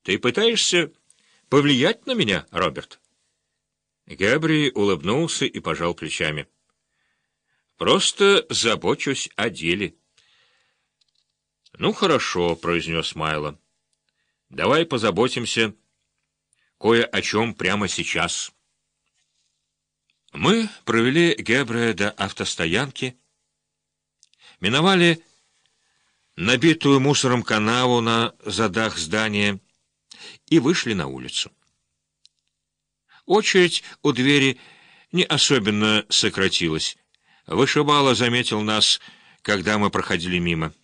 Ты пытаешься повлиять на меня, Роберт?» Гэбри улыбнулся и пожал плечами. «Просто забочусь о деле». «Ну, хорошо», — произнес Майло. «Давай позаботимся кое о чем прямо сейчас». Мы провели Гэбри до автостоянки, миновали набитую мусором канаву на задах здания и вышли на улицу. Очередь у двери не особенно сократилась. Вышибала заметил нас, когда мы проходили мимо.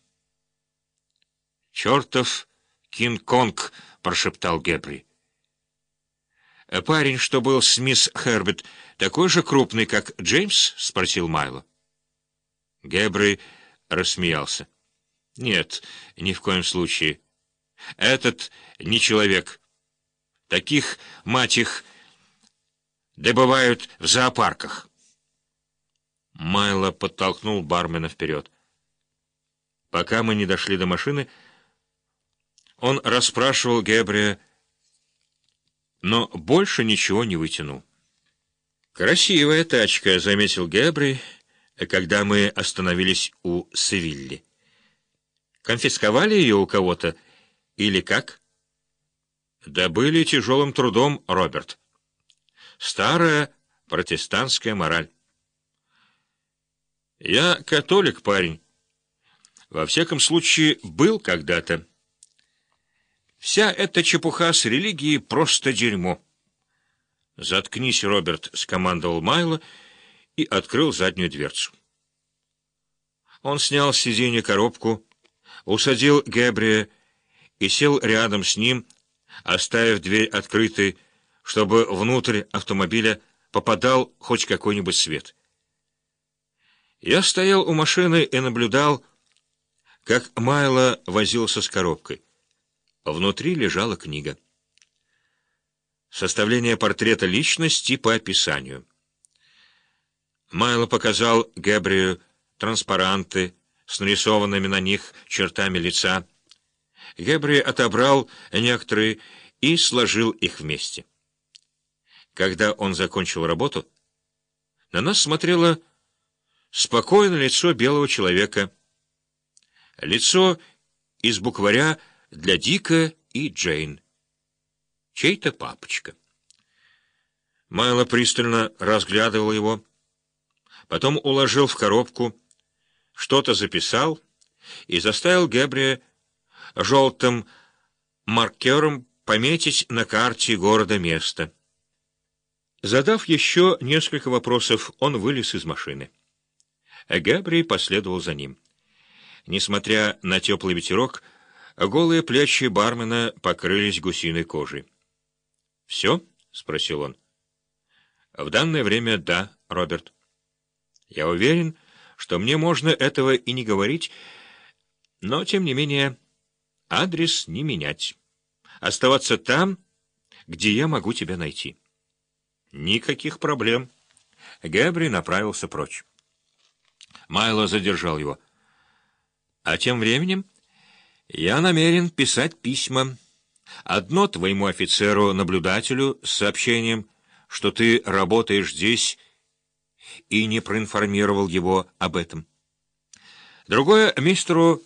«Чертов Кинг-Конг!» — прошептал Гэбри. «Парень, что был с мисс Херберт, такой же крупный, как Джеймс?» — спросил Майло. Гэбри рассмеялся. «Нет, ни в коем случае. Этот не человек. Таких, мать их, добывают в зоопарках». Майло подтолкнул бармена вперед. Пока мы не дошли до машины, он расспрашивал Гэбри, но больше ничего не вытянул. «Красивая тачка», — заметил Гэбри, когда мы остановились у Севилли. «Конфисковали ее у кого-то или как?» «Добыли тяжелым трудом, Роберт. Старая протестантская мораль». «Я католик, парень. Во всяком случае, был когда-то. Вся эта чепуха с религией — просто дерьмо». «Заткнись, Роберт», — скомандовал Майло и открыл заднюю дверцу. Он снял с сиденья коробку, усадил Гэбри и сел рядом с ним, оставив дверь открытой, чтобы внутрь автомобиля попадал хоть какой-нибудь свет. Я стоял у машины и наблюдал, как Майло возился с коробкой. Внутри лежала книга. Составление портрета личности по описанию. Майло показал Гэбри транспаранты с нарисованными на них чертами лица. Гэбри отобрал некоторые и сложил их вместе. Когда он закончил работу, на нас смотрело спокойное лицо белого человека. Лицо из букваря для Дика и Джейн. Чей-то папочка. Майло пристально разглядывал его, потом уложил в коробку, что-то записал и заставил Гэбри желтым маркером пометить на карте города место. Задав еще несколько вопросов, он вылез из машины. Гэбри последовал за ним. Несмотря на теплый ветерок, голые плечи бармена покрылись гусиной кожей. «Все?» — спросил он. «В данное время да, Роберт. Я уверен, что мне можно этого и не говорить, но, тем не менее, адрес не менять. Оставаться там, где я могу тебя найти». «Никаких проблем». Гэбри направился прочь. Майло задержал его. «А тем временем я намерен писать письма. Одно твоему офицеру-наблюдателю с сообщением, что ты работаешь здесь, и не проинформировал его об этом. Другое мистеру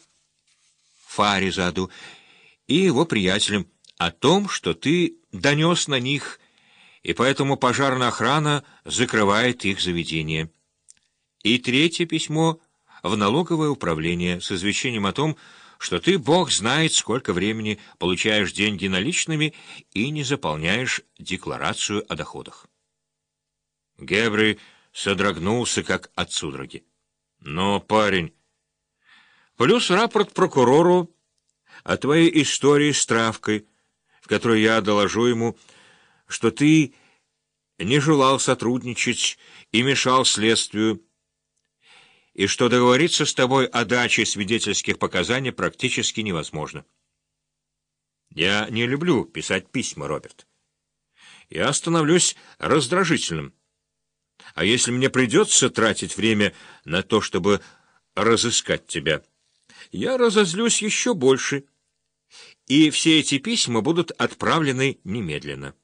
Фаризаду и его приятелям о том, что ты донес на них, и поэтому пожарная охрана закрывает их заведение. И третье письмо в налоговое управление с извещением о том, что ты, бог знает, сколько времени получаешь деньги наличными и не заполняешь декларацию о доходах». Гэбри содрогнулся, как от судороги. «Но, парень, плюс рапорт прокурору о твоей истории с травкой, в которой я доложу ему, что ты не желал сотрудничать и мешал следствию, и что договориться с тобой о даче свидетельских показаний практически невозможно. Я не люблю писать письма, Роберт. Я становлюсь раздражительным. А если мне придется тратить время на то, чтобы разыскать тебя, я разозлюсь еще больше. И все эти письма будут отправлены немедленно.